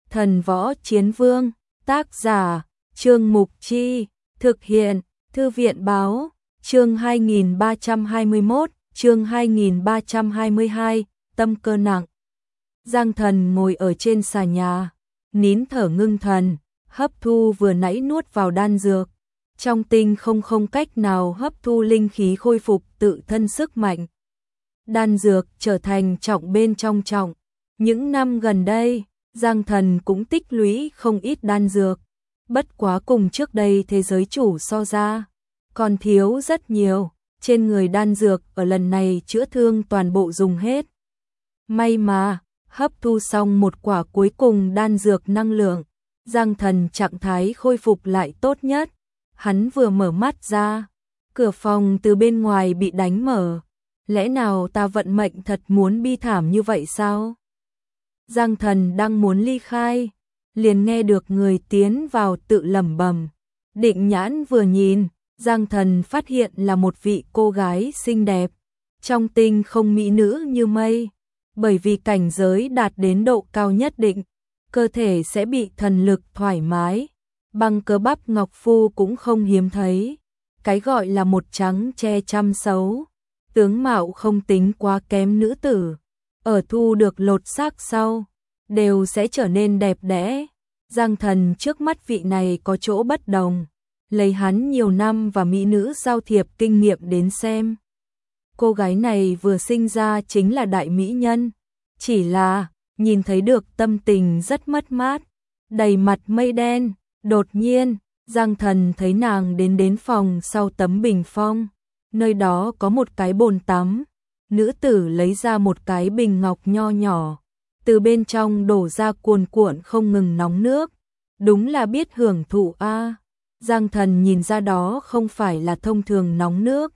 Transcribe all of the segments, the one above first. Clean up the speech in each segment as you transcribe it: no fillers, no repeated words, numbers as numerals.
Thần Võ Chiến Vương, tác giả, Trương Mục Chi, thực hiện, Thư viện Báo, chương 2321, chương 2322, tâm cơ nặng. Giang Thần ngồi ở trên xà nhà, nín thở ngưng thần, hấp thu vừa nãy nuốt vào đan dược. Trong tinh không cách nào hấp thu linh khí khôi phục tự thân sức mạnh. Đan dược trở thành trọng bên trong trọng. Những năm gần đây, Giang Thần cũng tích lũy không ít đan dược. Bất quá cùng trước đây thế giới chủ so ra, còn thiếu rất nhiều. Trên người đan dược ở lần này chữa thương toàn bộ dùng hết. May mà, hấp thu xong một quả cuối cùng đan dược năng lượng, Giang Thần trạng thái khôi phục lại tốt nhất. Hắn vừa mở mắt ra, cửa phòng từ bên ngoài bị đánh mở. Lẽ nào ta vận mệnh thật muốn bi thảm như vậy sao? Giang Thần đang muốn ly khai, liền nghe được người tiến vào tự lẩm bẩm. Định nhãn vừa nhìn, Giang Thần phát hiện là một vị cô gái xinh đẹp, trong tinh không mỹ nữ như mây. Bởi vì cảnh giới đạt đến độ cao nhất định, cơ thể sẽ bị thần lực thoải mái. Bằng cơ bắp ngọc phu cũng không hiếm thấy. Cái gọi là một trắng che trăm xấu. Tướng mạo không tính quá kém nữ tử. Ở thu được lột xác sau, đều sẽ trở nên đẹp đẽ. Giang Thần trước mắt vị này có chỗ bất đồng. Lấy hắn nhiều năm và mỹ nữ giao thiệp kinh nghiệm đến xem. Cô gái này vừa sinh ra chính là đại mỹ nhân. Chỉ là, nhìn thấy được tâm tình rất mất mát. Đầy mặt mây đen. Đột nhiên, Giang Thần thấy nàng đến phòng sau tấm bình phong. Nơi đó có một cái bồn tắm. Nữ tử lấy ra một cái bình ngọc nho nhỏ. Từ bên trong đổ ra cuồn cuộn không ngừng nóng nước. Đúng là biết hưởng thụ a. Giang Thần nhìn ra đó không phải là thông thường nóng nước,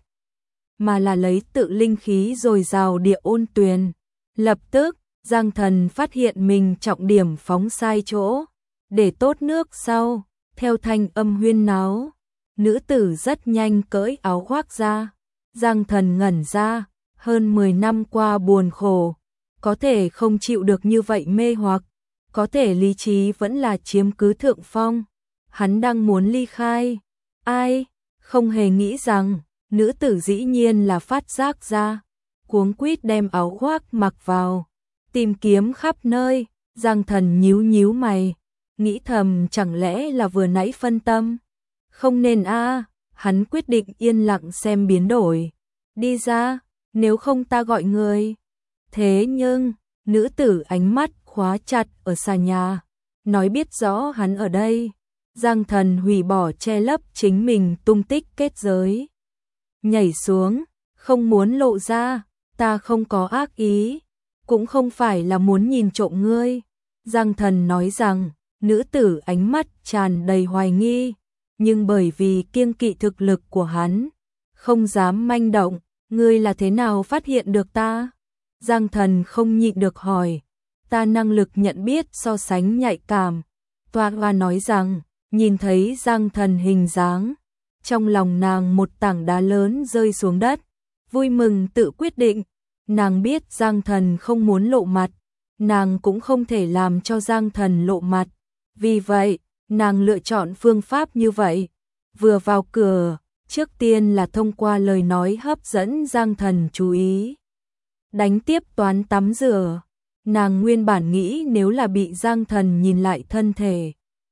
mà là lấy tự linh khí dồi dào địa ôn tuyền. Lập tức, Giang Thần phát hiện mình trọng điểm phóng sai chỗ. Để tốt nước sau, theo thanh âm huyên náo, nữ tử rất nhanh cởi áo khoác ra. Giang Thần ngẩn ra, hơn 10 năm qua buồn khổ, có thể không chịu được như vậy mê hoặc, có thể lý trí vẫn là chiếm cứ thượng phong. Hắn đang muốn ly khai, ai, không hề nghĩ rằng, nữ tử dĩ nhiên là phát giác ra, cuống quýt đem áo khoác mặc vào, tìm kiếm khắp nơi. Giang Thần nhíu mày, nghĩ thầm chẳng lẽ là vừa nãy phân tâm. Không nên a. Hắn quyết định yên lặng xem biến đổi. Đi ra, nếu không ta gọi người. Thế nhưng, nữ tử ánh mắt khóa chặt ở xà nhà, nói biết rõ hắn ở đây. Giang Thần hủy bỏ che lấp chính mình tung tích kết giới. Nhảy xuống, không muốn lộ ra, ta không có ác ý, cũng không phải là muốn nhìn trộm ngươi. Giang Thần nói rằng, nữ tử ánh mắt tràn đầy hoài nghi, nhưng bởi vì kiêng kỵ thực lực của hắn, không dám manh động. Ngươi là thế nào phát hiện được ta? Giang Thần không nhịn được hỏi. Ta năng lực nhận biết so sánh nhạy cảm. Toa Hoa nói rằng, nhìn thấy Giang Thần hình dáng, trong lòng nàng một tảng đá lớn rơi xuống đất, vui mừng tự quyết định. Nàng biết Giang Thần không muốn lộ mặt, nàng cũng không thể làm cho Giang Thần lộ mặt. Vì vậy, nàng lựa chọn phương pháp như vậy. Vừa vào cửa, trước tiên là thông qua lời nói hấp dẫn Giang Thần chú ý. Đánh tiếp toán tắm rửa. Nàng nguyên bản nghĩ nếu là bị Giang Thần nhìn lại thân thể,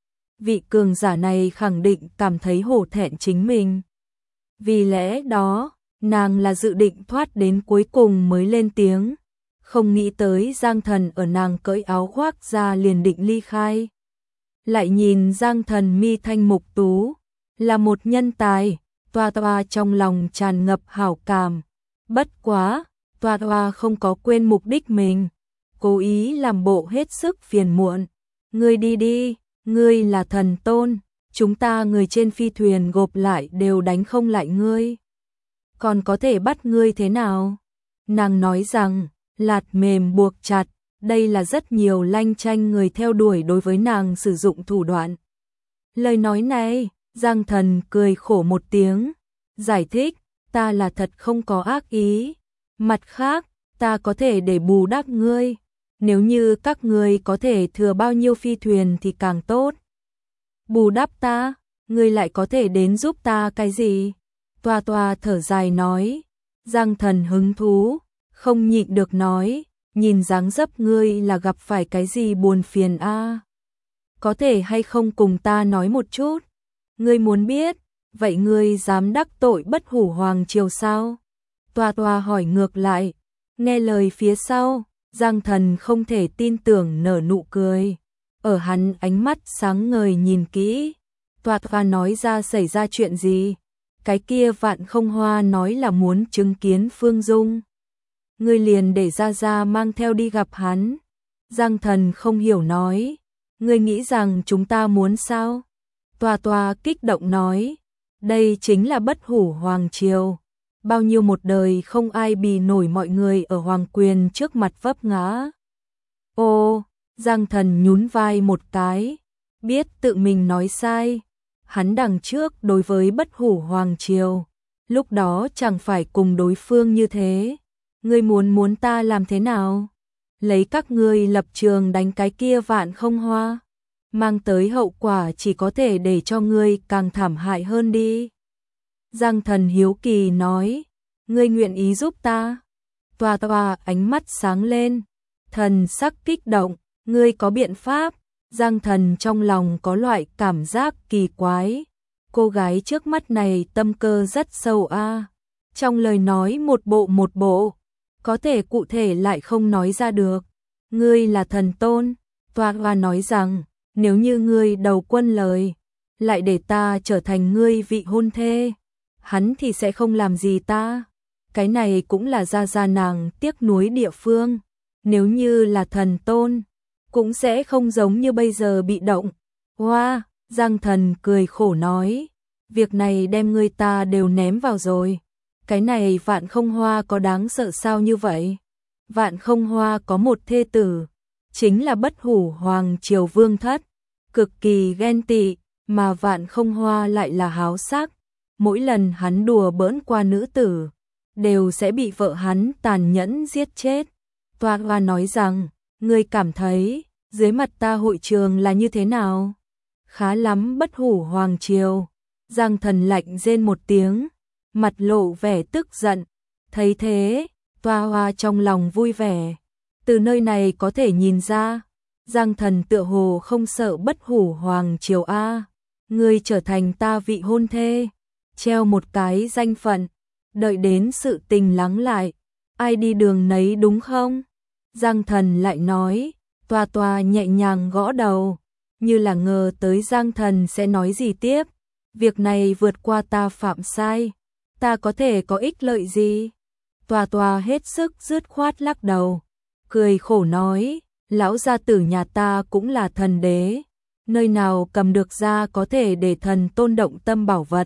vị cường giả này khẳng định cảm thấy hổ thẹn chính mình. Vì lẽ đó, nàng là dự định thoát đến cuối cùng mới lên tiếng. Không nghĩ tới Giang Thần ở nàng cởi áo khoác ra liền định ly khai. Lại nhìn Giang Thần mi thanh mục tú, là một nhân tài. Toa trong lòng tràn ngập hảo cảm. Bất quá, Toa không có quên mục đích mình, cố ý làm bộ hết sức phiền muộn. Ngươi đi đi, ngươi là thần tôn, chúng ta người trên phi thuyền gộp lại đều đánh không lại ngươi. Còn có thể bắt ngươi thế nào? Nàng nói rằng, lạt mềm buộc chặt, đây là rất nhiều lanh chanh người theo đuổi đối với nàng sử dụng thủ đoạn. Lời nói này, Giang Thần cười khổ một tiếng, giải thích, ta là thật không có ác ý. Mặt khác, ta có thể để bù đắp ngươi. nếu như các ngươi có thể thừa bao nhiêu phi thuyền thì càng tốt. Bù đắp ta, ngươi lại có thể đến giúp ta cái gì? Toa Toa thở dài nói. Giang Thần hứng thú, không nhịn được nói, nhìn dáng dấp ngươi là gặp phải cái gì buồn phiền a? Có thể hay không cùng ta nói một chút? Ngươi muốn biết, vậy ngươi dám đắc tội Bất Hủ Hoàng Triều sao? Toa Toa hỏi ngược lại, nghe lời phía sau, Giang Thần không thể tin tưởng nở nụ cười. Ở hắn ánh mắt sáng ngời nhìn kỹ, Toa Toa nói ra xảy ra chuyện gì? Cái kia Vạn Không Hoa nói là muốn chứng kiến Phương Dung. Ngươi liền để Gia Gia mang theo đi gặp hắn. Giang Thần không hiểu nói, ngươi nghĩ rằng chúng ta muốn sao? Toa Toa kích động nói, đây chính là Bất Hủ Hoàng Triều. Bao nhiêu một đời không ai bì nổi mọi người ở hoàng quyền trước mặt vấp ngã. Ô, Giang Thần nhún vai một cái, biết tự mình nói sai. Hắn đằng trước đối với Bất Hủ Hoàng Triều, lúc đó chẳng phải cùng đối phương như thế. Ngươi muốn ta làm thế nào? Lấy các ngươi lập trường đánh cái kia Vạn Không Hoa, mang tới hậu quả chỉ có thể để cho ngươi càng thảm hại hơn đi. Giang Thần hiếu kỳ nói, ngươi nguyện ý giúp ta? Toa Toa ánh mắt sáng lên, thần sắc kích động, ngươi có biện pháp? Giang Thần trong lòng có loại cảm giác kỳ quái. Cô gái trước mắt này tâm cơ rất sâu a. Trong lời nói một bộ, có thể cụ thể lại không nói ra được. Ngươi là thần tôn, Toa Toa nói rằng, nếu như ngươi đầu quân lời, lại để ta trở thành ngươi vị hôn thê, hắn thì sẽ không làm gì ta. Cái này cũng là Gia Gia nàng tiếc nuối địa phương. Nếu như là thần tôn, cũng sẽ không giống như bây giờ bị động. Hoa, Giang Thần cười khổ nói, việc này đem ngươi ta đều ném vào rồi. Cái này Vạn Không Hoa có đáng sợ sao như vậy? Vạn Không Hoa có một thê tử, chính là Bất Hủ Hoàng Triều Vương Thất, cực kỳ ghen tị, mà Vạn Không Hoa lại là háo sắc. Mỗi lần hắn đùa bỡn qua nữ tử, đều sẽ bị vợ hắn tàn nhẫn giết chết. Toa Toa nói rằng, ngươi cảm thấy, dưới mặt ta hội trường là như thế nào? Khá lắm Bất Hủ Hoàng Triều. Giang Thần lạnh rên một tiếng, mặt lộ vẻ tức giận. Thấy thế, Toa Hoa trong lòng vui vẻ. Từ nơi này có thể nhìn ra, Giang Thần tựa hồ không sợ Bất Hủ Hoàng Triều a. Ngươi trở thành ta vị hôn thê, treo một cái danh phận, đợi đến sự tình lắng lại, ai đi đường nấy đúng không? Giang Thần lại nói. Toa Toa nhẹ nhàng gõ đầu, như là ngờ tới Giang Thần sẽ nói gì tiếp. Việc này vượt qua ta phạm sai, ta có thể có ích lợi gì? Toa Toa hết sức dứt khoát lắc đầu, cười khổ nói, lão gia tử nhà ta cũng là thần đế, nơi nào cầm được ra có thể để thần tôn động tâm bảo vật.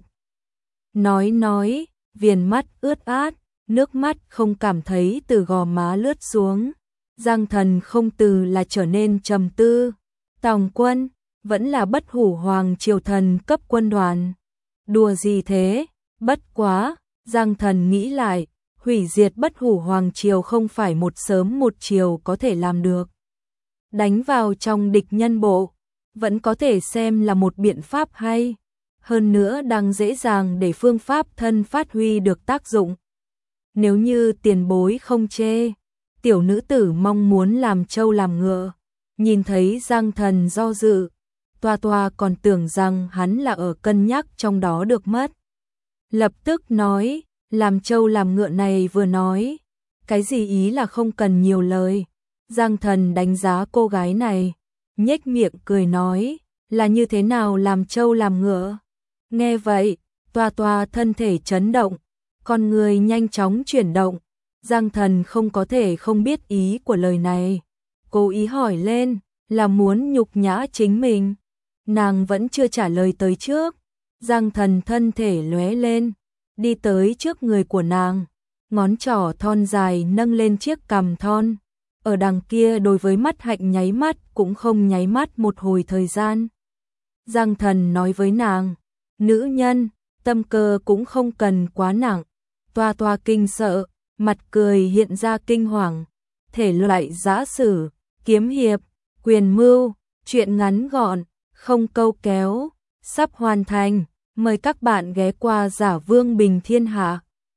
Nói, viền mắt ướt át, nước mắt không cảm thấy từ gò má lướt xuống. Giang Thần không từ là trở nên trầm tư. Tòng quân, vẫn là Bất Hủ Hoàng Triều thần cấp quân đoàn. Đùa gì thế? Bất quá, Giang Thần nghĩ lại, hủy diệt Bất Hủ Hoàng Triều không phải một sớm một chiều có thể làm được. Đánh vào trong địch nhân bộ, vẫn có thể xem là một biện pháp hay. Hơn nữa đang dễ dàng để phương pháp thân phát huy được tác dụng. Nếu như tiền bối không chê, tiểu nữ tử mong muốn làm trâu làm ngựa. Nhìn thấy Giang Thần do dự, Toa Toa còn tưởng rằng hắn là ở cân nhắc trong đó được mất. Lập tức nói, làm trâu làm ngựa này vừa nói, cái gì ý là không cần nhiều lời. Giang Thần đánh giá cô gái này, nhếch miệng cười nói, là như thế nào làm trâu làm ngựa? Nghe vậy, Toa Toa thân thể chấn động, con người nhanh chóng chuyển động. Giang Thần không có thể không biết ý của lời này. Cố ý hỏi lên, là muốn nhục nhã chính mình. Nàng vẫn chưa trả lời tới trước. Giang Thần thân thể lóe lên, đi tới trước người của nàng. Ngón trỏ thon dài nâng lên chiếc cằm thon. Ở đằng kia đối với mắt hạnh nháy mắt cũng không nháy mắt một hồi thời gian. Giang Thần nói với nàng, nữ nhân, tâm cơ cũng không cần quá nặng. Toa Toa kinh sợ, mặt cười hiện ra kinh hoàng, thể loại giã sử, kiếm hiệp, quyền mưu, truyện ngắn gọn, không câu kéo, sắp hoàn thành. Mời các bạn ghé qua Giả Vương Bình Thiên Hạ.